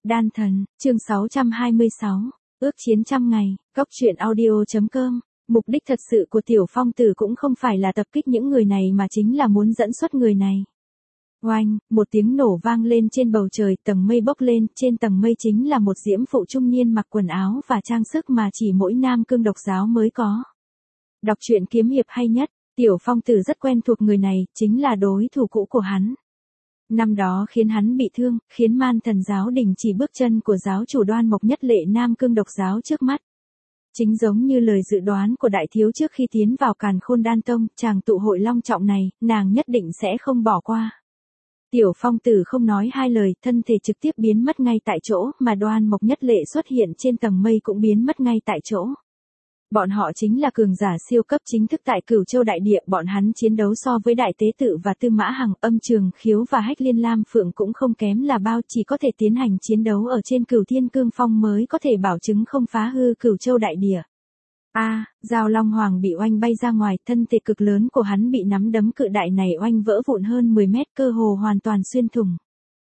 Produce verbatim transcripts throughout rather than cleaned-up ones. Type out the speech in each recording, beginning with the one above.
Đan thần, chương sáu trăm hai mươi sáu, ước chiến trăm ngày, góc truyện audio.com. Mục đích thật sự của Tiểu Phong Tử cũng không phải là tập kích những người này mà chính là muốn dẫn xuất người này. Oanh, một tiếng nổ vang lên trên bầu trời, tầng mây bốc lên, trên tầng mây chính là một diễm phụ trung niên mặc quần áo và trang sức mà chỉ mỗi nam cương độc giáo mới có. Đọc truyện kiếm hiệp hay nhất, Tiểu Phong Tử rất quen thuộc người này, chính là đối thủ cũ của hắn. Năm đó khiến hắn bị thương, khiến Man Thần giáo đình chỉ bước chân của giáo chủ Đoan Mộc Nhất Lệ nam cương độc giáo trước mắt. Chính giống như lời dự đoán của đại thiếu trước khi tiến vào Càn Khôn Đan Tông, chàng tụ hội long trọng này, nàng nhất định sẽ không bỏ qua. Tiểu Phong Tử không nói hai lời, thân thể trực tiếp biến mất ngay tại chỗ, mà Đoan Mộc Nhất Lệ xuất hiện trên tầng mây cũng biến mất ngay tại chỗ. Bọn họ chính là cường giả siêu cấp chính thức tại Cửu Châu đại địa, bọn hắn chiến đấu so với Đại Tế Tự và Tư Mã Hằng, Âm Trường Khiếu và Hách Liên Lam Phượng cũng không kém là bao, chỉ có thể tiến hành chiến đấu ở trên Cửu Thiên Cương Phong mới có thể bảo chứng không phá hư Cửu Châu đại địa. A, à, Giao Long Hoàng bị oanh bay ra ngoài, thân thể cực lớn của hắn bị nắm đấm cự đại này oanh vỡ vụn hơn mười mét, cơ hồ hoàn toàn xuyên thủng.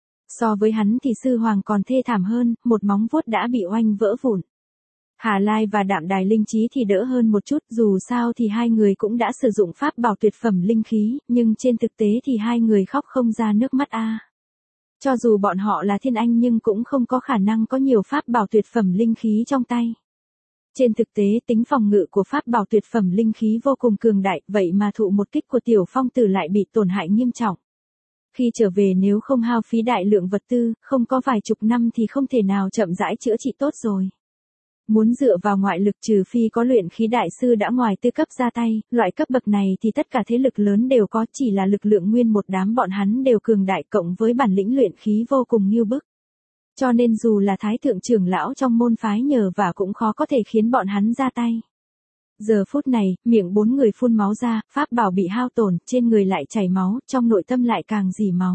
So với hắn thì Sư Hoàng còn thê thảm hơn, một móng vuốt đã bị oanh vỡ vụn. Hà Lai và Đạm Đài Linh Chí thì đỡ hơn một chút, dù sao thì hai người cũng đã sử dụng pháp bảo tuyệt phẩm linh khí, nhưng trên thực tế thì hai người khóc không ra nước mắt a. À. Cho dù bọn họ là thiên anh nhưng cũng không có khả năng có nhiều pháp bảo tuyệt phẩm linh khí trong tay. Trên thực tế tính phòng ngự của pháp bảo tuyệt phẩm linh khí vô cùng cường đại, vậy mà thụ một kích của Tiểu Phong Tử lại bị tổn hại nghiêm trọng. Khi trở về nếu không hao phí đại lượng vật tư, không có vài chục năm thì không thể nào chậm rãi chữa trị tốt rồi. Muốn dựa vào ngoại lực trừ phi có luyện khí đại sư đã ngoài tư cấp ra tay, loại cấp bậc này thì tất cả thế lực lớn đều có, chỉ là lực lượng nguyên một đám bọn hắn đều cường đại cộng với bản lĩnh luyện khí vô cùng nghiêu bức. Cho nên dù là thái thượng trưởng lão trong môn phái nhờ vả cũng khó có thể khiến bọn hắn ra tay. Giờ phút này, miệng bốn người phun máu ra, pháp bảo bị hao tổn, trên người lại chảy máu, trong nội tâm lại càng dì máu.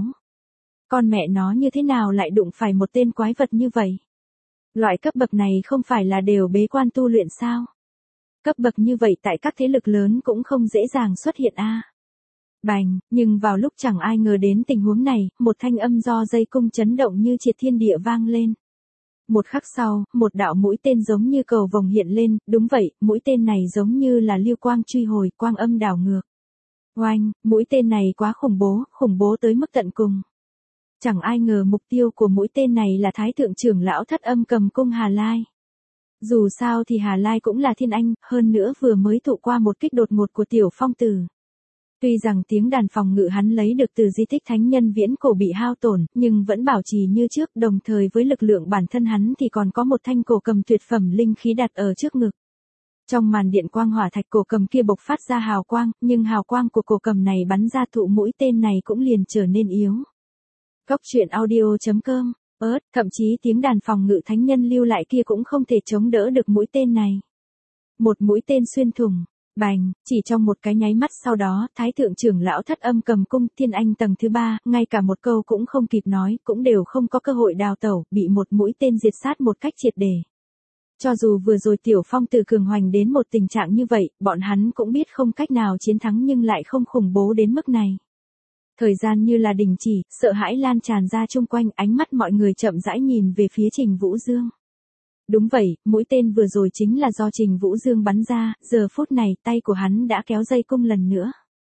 Con mẹ nó như thế nào lại đụng phải một tên quái vật như vậy? Loại cấp bậc này không phải là đều bế quan tu luyện sao? Cấp bậc như vậy tại các thế lực lớn cũng không dễ dàng xuất hiện a. À. Bành, nhưng vào lúc chẳng ai ngờ đến tình huống này, một thanh âm do dây cung chấn động như triệt thiên địa vang lên. Một khắc sau, một đạo mũi tên giống như cầu vồng hiện lên, đúng vậy, mũi tên này giống như là lưu quang truy hồi, quang âm đảo ngược. Oanh, mũi tên này quá khủng bố, khủng bố tới mức tận cùng. Chẳng ai ngờ mục tiêu của mũi tên này là Thái thượng trưởng lão Thất Âm Cầm Cung Hà Lai. Dù sao thì Hà Lai cũng là thiên anh, hơn nữa vừa mới thụ qua một kích đột ngột của Tiểu Phong Tử. Tuy rằng tiếng đàn phòng ngự hắn lấy được từ di tích thánh nhân viễn cổ bị hao tổn, nhưng vẫn bảo trì như trước, đồng thời với lực lượng bản thân hắn thì còn có một thanh cổ cầm tuyệt phẩm linh khí đặt ở trước ngực. Trong màn điện quang hỏa thạch cổ cầm kia bộc phát ra hào quang, nhưng hào quang của cổ cầm này bắn ra thụ mũi tên này cũng liền trở nên yếu. Góc truyện audio.com, ớt, thậm chí tiếng đàn phòng ngự thánh nhân lưu lại kia cũng không thể chống đỡ được mũi tên này. Một mũi tên xuyên thủng, bành, chỉ trong một cái nháy mắt sau đó, Thái thượng trưởng lão Thất Âm Cầm Cung, thiên anh tầng thứ ba, ngay cả một câu cũng không kịp nói, cũng đều không có cơ hội đào tẩu, bị một mũi tên diệt sát một cách triệt để. Cho dù vừa rồi Tiểu Phong Tử cường hoành đến một tình trạng như vậy, bọn hắn cũng biết không cách nào chiến thắng nhưng lại không khủng bố đến mức này. Thời gian như là đình chỉ, sợ hãi lan tràn ra chung quanh, ánh mắt mọi người chậm rãi nhìn về phía Trình Vũ Dương. Đúng vậy, mũi tên vừa rồi chính là do Trình Vũ Dương bắn ra, giờ phút này tay của hắn đã kéo dây cung lần nữa.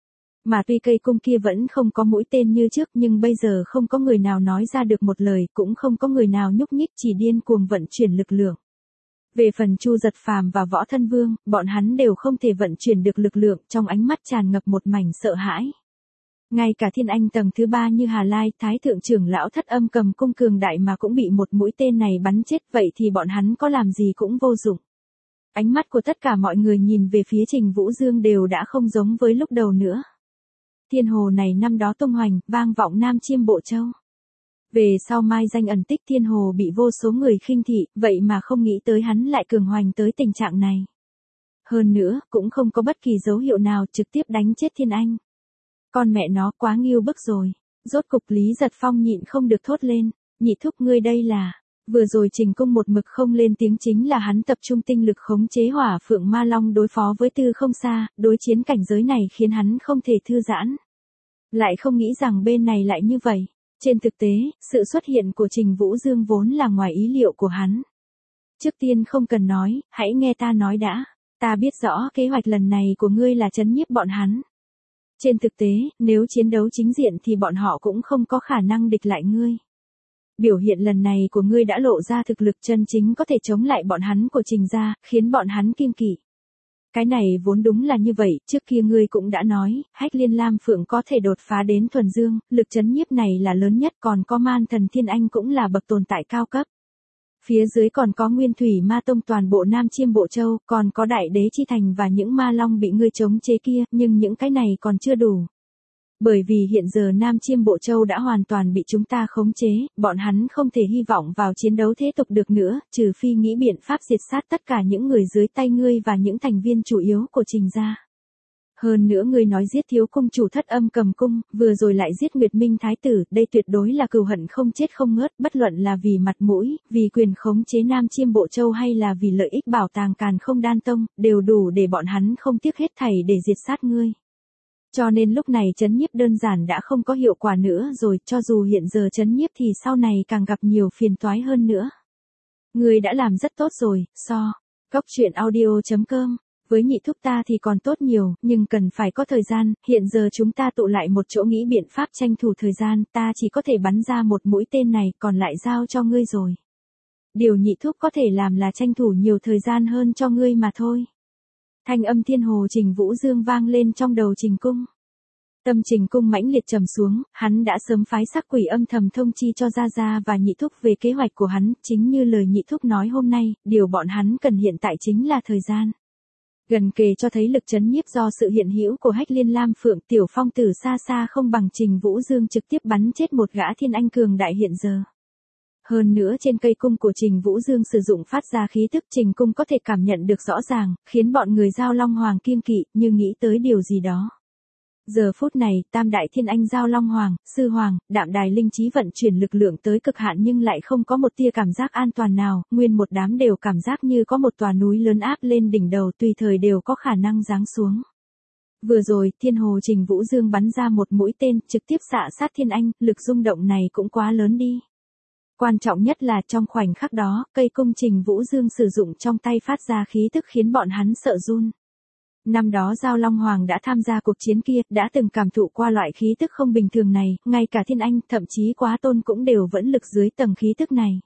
Mà tuy cây cung kia vẫn không có mũi tên như trước nhưng bây giờ không có người nào nói ra được một lời, cũng không có người nào nhúc nhích, chỉ điên cuồng vận chuyển lực lượng. Về phần Chu Giật Phàm và Võ Thân Vương, bọn hắn đều không thể vận chuyển được lực lượng, trong ánh mắt tràn ngập một mảnh sợ hãi. Ngay cả thiên anh tầng thứ ba như Hà Lai, Thái thượng trưởng lão Thất Âm Cầm Cung cường đại mà cũng bị một mũi tên này bắn chết, vậy thì bọn hắn có làm gì cũng vô dụng. Ánh mắt của tất cả mọi người nhìn về phía Trình Vũ Dương đều đã không giống với lúc đầu nữa. Thiên hồ này năm đó tung hoành, vang vọng Nam Chiêm Bộ Châu. Về sau mai danh ẩn tích thiên hồ bị vô số người khinh thị, vậy mà không nghĩ tới hắn lại cường hoành tới tình trạng này. Hơn nữa, cũng không có bất kỳ dấu hiệu nào trực tiếp đánh chết thiên anh. Con mẹ nó quá nghiêu bức rồi. Rốt cục Lý Giật Phong nhịn không được thốt lên, nhị thúc ngươi đây là, vừa rồi Trình Cung một mực không lên tiếng chính là hắn tập trung tinh lực khống chế Hỏa Phượng Ma Long đối phó với Tư Không Sa, đối chiến cảnh giới này khiến hắn không thể thư giãn. Lại không nghĩ rằng bên này lại như vậy. Trên thực tế, sự xuất hiện của Trình Vũ Dương vốn là ngoài ý liệu của hắn. Trước tiên không cần nói, hãy nghe ta nói đã. Ta biết rõ kế hoạch lần này của ngươi là trấn nhiếp bọn hắn. Trên thực tế, nếu chiến đấu chính diện thì bọn họ cũng không có khả năng địch lại ngươi. Biểu hiện lần này của ngươi đã lộ ra thực lực chân chính có thể chống lại bọn hắn của Trình gia, khiến bọn hắn kiêng kỵ. Cái này vốn đúng là như vậy, trước kia ngươi cũng đã nói, Hách Liên Lam Phượng có thể đột phá đến thuần dương, lực trấn nhiếp này là lớn nhất, còn có Man Thần Thiên Anh cũng là bậc tồn tại cao cấp. Phía dưới còn có Nguyên Thủy Ma Tông toàn bộ Nam Chiêm Bộ Châu, còn có Đại Đế Chi Thành và những ma long bị ngươi chống chế kia, nhưng những cái này còn chưa đủ. Bởi vì hiện giờ Nam Chiêm Bộ Châu đã hoàn toàn bị chúng ta khống chế, bọn hắn không thể hy vọng vào chiến đấu thế tục được nữa, trừ phi nghĩ biện pháp diệt sát tất cả những người dưới tay ngươi và những thành viên chủ yếu của Trình gia. Hơn nữa ngươi nói giết thiếu cung chủ Thất Âm Cầm Cung, vừa rồi lại giết Nguyệt Minh Thái tử, đây tuyệt đối là cừu hận không chết không ngớt, bất luận là vì mặt mũi, vì quyền khống chế Nam Chiêm Bộ Châu hay là vì lợi ích bảo tàng Càn Không Đan Tông, đều đủ để bọn hắn không tiếc hết thảy để diệt sát ngươi. Cho nên lúc này trấn nhiếp đơn giản đã không có hiệu quả nữa rồi, cho dù hiện giờ trấn nhiếp thì sau này càng gặp nhiều phiền toái hơn nữa. Ngươi đã làm rất tốt rồi, so. Cóc truyện audio chấm com. Với nhị thúc ta thì còn tốt nhiều, nhưng cần phải có thời gian, hiện giờ chúng ta tụ lại một chỗ nghĩ biện pháp tranh thủ thời gian, ta chỉ có thể bắn ra một mũi tên này, còn lại giao cho ngươi rồi. Điều nhị thúc có thể làm là tranh thủ nhiều thời gian hơn cho ngươi mà thôi. Thanh âm thiên hồ Trình Vũ Dương vang lên trong đầu Trình Cung. Tâm Trình Cung mãnh liệt trầm xuống, hắn đã sớm phái sắc quỷ âm thầm thông chi cho Gia Gia và nhị thúc về kế hoạch của hắn, chính như lời nhị thúc nói hôm nay, điều bọn hắn cần hiện tại chính là thời gian. Gần kề cho thấy lực trấn nhiếp do sự hiện hữu của Hách Liên Lam Phượng, Tiểu Phong Tử xa xa không bằng Trình Vũ Dương trực tiếp bắn chết một gã thiên anh cường đại hiện giờ. Hơn nữa trên cây cung của Trình Vũ Dương sử dụng phát ra khí tức Trình Cung có thể cảm nhận được rõ ràng, khiến bọn người Giao Long Hoàng kiêng kỵ, như nghĩ tới điều gì đó. Giờ phút này, Tam Đại Thiên Anh Giao Long Hoàng, Sư Hoàng, Đạm Đài Linh Trí vận chuyển lực lượng tới cực hạn nhưng lại không có một tia cảm giác an toàn nào, nguyên một đám đều cảm giác như có một tòa núi lớn áp lên đỉnh đầu tùy thời đều có khả năng giáng xuống. Vừa rồi, Thiên Hồ Trình Vũ Dương bắn ra một mũi tên, trực tiếp xạ sát Thiên Anh, lực rung động này cũng quá lớn đi. Quan trọng nhất là trong khoảnh khắc đó, cây cung Trình Vũ Dương sử dụng trong tay phát ra khí tức khiến bọn hắn sợ run. Năm đó Giao Long Hoàng đã tham gia cuộc chiến kia, đã từng cảm thụ qua loại khí tức không bình thường này, ngay cả Thiên Anh, thậm chí Quá Tôn cũng đều vẫn lực dưới tầng khí tức này.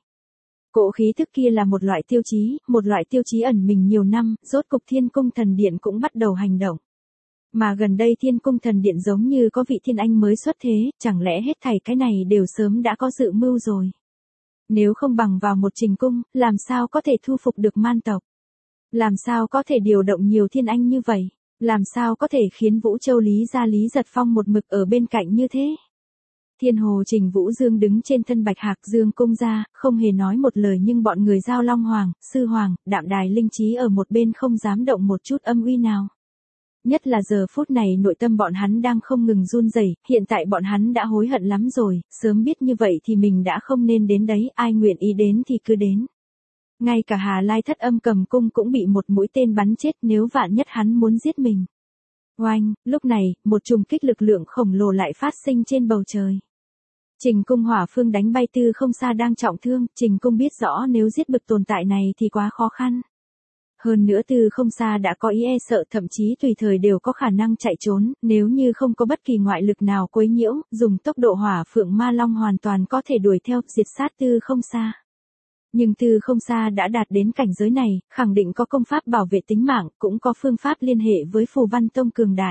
Cỗ khí tức kia là một loại tiêu chí, một loại tiêu chí ẩn mình nhiều năm, rốt cục Thiên Cung Thần Điện cũng bắt đầu hành động. Mà gần đây Thiên Cung Thần Điện giống như có vị Thiên Anh mới xuất thế, chẳng lẽ hết thảy cái này đều sớm đã có dự mưu rồi. Nếu không bằng vào một Trình Cung, làm sao có thể thu phục được man tộc? Làm sao có thể điều động nhiều Thiên Anh như vậy? Làm sao có thể khiến Vũ Châu Lý gia Lý Giật Phong một mực ở bên cạnh như thế? Thiên Hồ Trình Vũ Dương đứng trên thân Bạch Hạc Dương cung ra, không hề nói một lời nhưng bọn người Giao Long Hoàng, Sư Hoàng, Đạm Đài Linh Trí ở một bên không dám động một chút âm uy nào. Nhất là giờ phút này nội tâm bọn hắn đang không ngừng run rẩy, hiện tại bọn hắn đã hối hận lắm rồi, sớm biết như vậy thì mình đã không nên đến đấy, ai nguyện ý đến thì cứ đến. Ngay cả Hà Lai Thất Âm Cầm Cung cũng bị một mũi tên bắn chết nếu vạn nhất hắn muốn giết mình. Oanh, lúc này, một trùng kích lực lượng khổng lồ lại phát sinh trên bầu trời. Trình Cung hỏa phương đánh bay Tư Không Sa đang trọng thương, Trình Cung biết rõ nếu giết bực tồn tại này thì quá khó khăn. Hơn nữa Tư Không Sa đã có ý e sợ thậm chí tùy thời đều có khả năng chạy trốn, nếu như không có bất kỳ ngoại lực nào quấy nhiễu, dùng tốc độ hỏa phượng ma long hoàn toàn có thể đuổi theo, diệt sát Tư Không Sa. Nhưng Tư Không Sa đã đạt đến cảnh giới này, khẳng định có công pháp bảo vệ tính mạng, cũng có phương pháp liên hệ với Phù Văn Tông cường đại.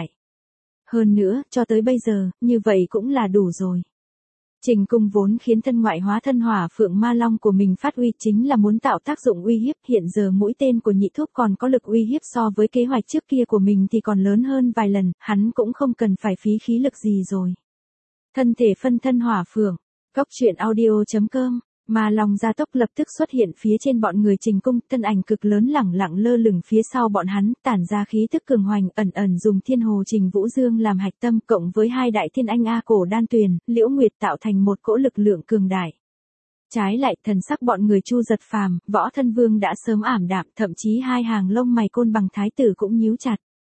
Hơn nữa, cho tới bây giờ, như vậy cũng là đủ rồi. Trình Cung vốn khiến thân ngoại hóa thân hỏa phượng ma long của mình phát uy chính là muốn tạo tác dụng uy hiếp, hiện giờ mũi tên của nhị thúc còn có lực uy hiếp so với kế hoạch trước kia của mình thì còn lớn hơn vài lần, hắn cũng không cần phải phí khí lực gì rồi. Thân thể phân thân hỏa phượng, cóc truyện audio chấm com. Mà lòng gia tốc lập tức xuất hiện phía trên bọn người Trình Cung, thân ảnh cực lớn lẳng lặng lơ lửng phía sau bọn hắn, tản ra khí tức cường hoành, ẩn ẩn dùng Thiên Hồ Trình Vũ Dương làm hạch tâm, cộng với hai đại thiên anh A Cổ Đan Tuyền, Liễu Nguyệt tạo thành một cỗ lực lượng cường đại. Trái lại, thần sắc bọn người Chu Giật Phàm, Võ Thân Vương đã sớm ảm đạm, thậm chí hai hàng lông mày Côn Bằng thái tử cũng nhíu chặt.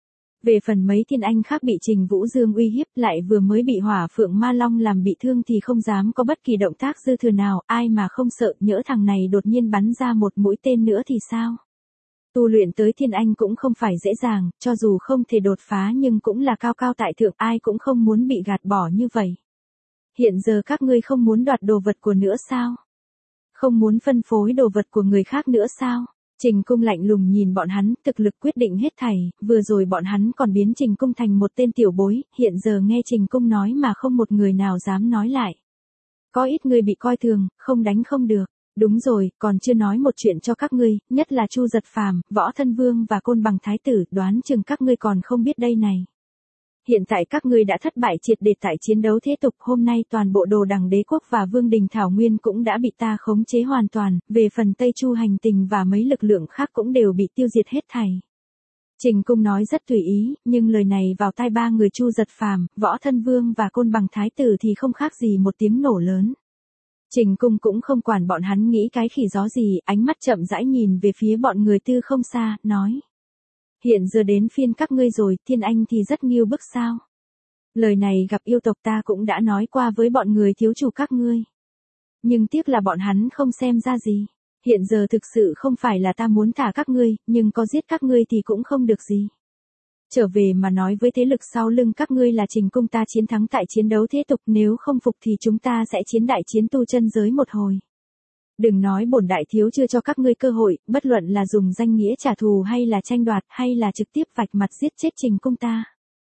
Về phần mấy thiên anh khác bị Trình Vũ Dương uy hiếp lại vừa mới bị Hỏa Phượng Ma Long làm bị thương thì không dám có bất kỳ động tác dư thừa nào, ai mà không sợ nhỡ thằng này đột nhiên bắn ra một mũi tên nữa thì sao? Tu luyện tới thiên anh cũng không phải dễ dàng, cho dù không thể đột phá nhưng cũng là cao cao tại thượng, ai cũng không muốn bị gạt bỏ như vậy. Hiện giờ các ngươi không muốn đoạt đồ vật của nữa sao? Không muốn phân phối đồ vật của người khác nữa sao? Trình Cung lạnh lùng nhìn bọn hắn, thực lực quyết định hết thảy, vừa rồi bọn hắn còn biến Trình Cung thành một tên tiểu bối, hiện giờ nghe Trình Cung nói mà không một người nào dám nói lại. Có ít người bị coi thường, không đánh không được. Đúng rồi, còn chưa nói một chuyện cho các ngươi, nhất là Chu Giật Phàm, Võ Thân Vương và Côn Bằng Thái Tử, đoán chừng các ngươi còn không biết đây này. Hiện tại các ngươi đã thất bại triệt để tại chiến đấu thế tục, hôm nay toàn bộ Đồ Đằng Đế quốc và Vương Đình Thảo Nguyên cũng đã bị ta khống chế hoàn toàn, về phần Tây Chu hành tình và mấy lực lượng khác cũng đều bị tiêu diệt hết thảy. Trình Cung nói rất tùy ý, nhưng lời này vào tai ba người Chu Giật Phàm, Võ Thân Vương và Côn Bằng Thái Tử thì không khác gì một tiếng nổ lớn. Trình Cung cũng không quản bọn hắn nghĩ cái khỉ gió gì, ánh mắt chậm rãi nhìn về phía bọn người Tư không xa, nói. Hiện giờ đến phiên các ngươi rồi, thiên anh thì rất nghiêu bức sao. Lời này gặp yêu tộc ta cũng đã nói qua với bọn người thiếu chủ các ngươi. Nhưng tiếc là bọn hắn không xem ra gì. Hiện giờ thực sự không phải là ta muốn thả các ngươi, nhưng có giết các ngươi thì cũng không được gì. Trở về mà nói với thế lực sau lưng các ngươi là Trình Cung ta chiến thắng tại chiến đấu thế tục, nếu không phục thì chúng ta sẽ chiến đại chiến tu chân giới một hồi. Đừng nói bổn đại thiếu chưa cho các ngươi cơ hội, bất luận là dùng danh nghĩa trả thù hay là tranh đoạt hay là trực tiếp vạch mặt giết chết Trình Cung ta.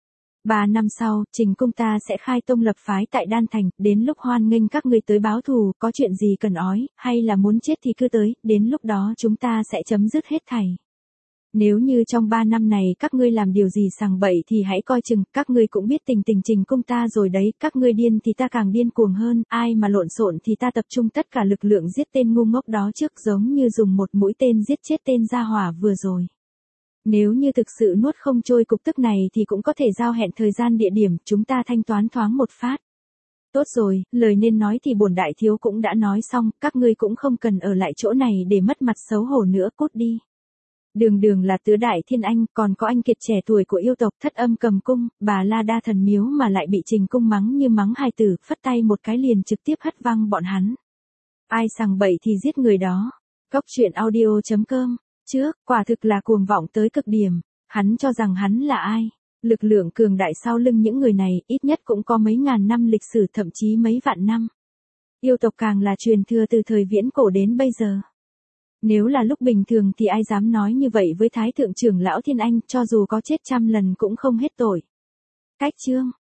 Ba năm sau, Trình Cung ta sẽ khai tông lập phái tại Đan Thành, đến lúc hoan nghênh các ngươi tới báo thù, có chuyện gì cần ói, hay là muốn chết thì cứ tới, đến lúc đó chúng ta sẽ chấm dứt hết thảy. Nếu như trong ba năm này các ngươi làm điều gì sằng bậy thì hãy coi chừng, các ngươi cũng biết tình tình Trình Cung ta rồi đấy, các ngươi điên thì ta càng điên cuồng hơn, ai mà lộn xộn thì ta tập trung tất cả lực lượng giết tên ngu ngốc đó trước, giống như dùng một mũi tên giết chết tên gia hỏa vừa rồi. Nếu như thực sự nuốt không trôi cục tức này thì cũng có thể giao hẹn thời gian địa điểm, chúng ta thanh toán thoáng một phát. Tốt rồi, lời nên nói thì bổn đại thiếu cũng đã nói xong, các ngươi cũng không cần ở lại chỗ này để mất mặt xấu hổ nữa, cút đi. Đường đường là tứ đại thiên anh, còn có anh kiệt trẻ tuổi của yêu tộc Thất Âm Cầm Cung, Bà La Đa Thần Miếu mà lại bị Trình Cung mắng như mắng hài tử, phất tay một cái liền trực tiếp hất văng bọn hắn. Ai sằng bậy thì giết người đó. Cốc truyện audio chấm com. Trước, quả thực là cuồng vọng tới cực điểm. Hắn cho rằng hắn là ai? Lực lượng cường đại sau lưng những người này, ít nhất cũng có mấy ngàn năm lịch sử, thậm chí mấy vạn năm. Yêu tộc càng là truyền thừa từ thời viễn cổ đến bây giờ. Nếu là lúc bình thường thì ai dám nói như vậy với Thái Thượng trưởng lão Thiên Anh, cho dù có chết trăm lần cũng không hết tội. Cách chương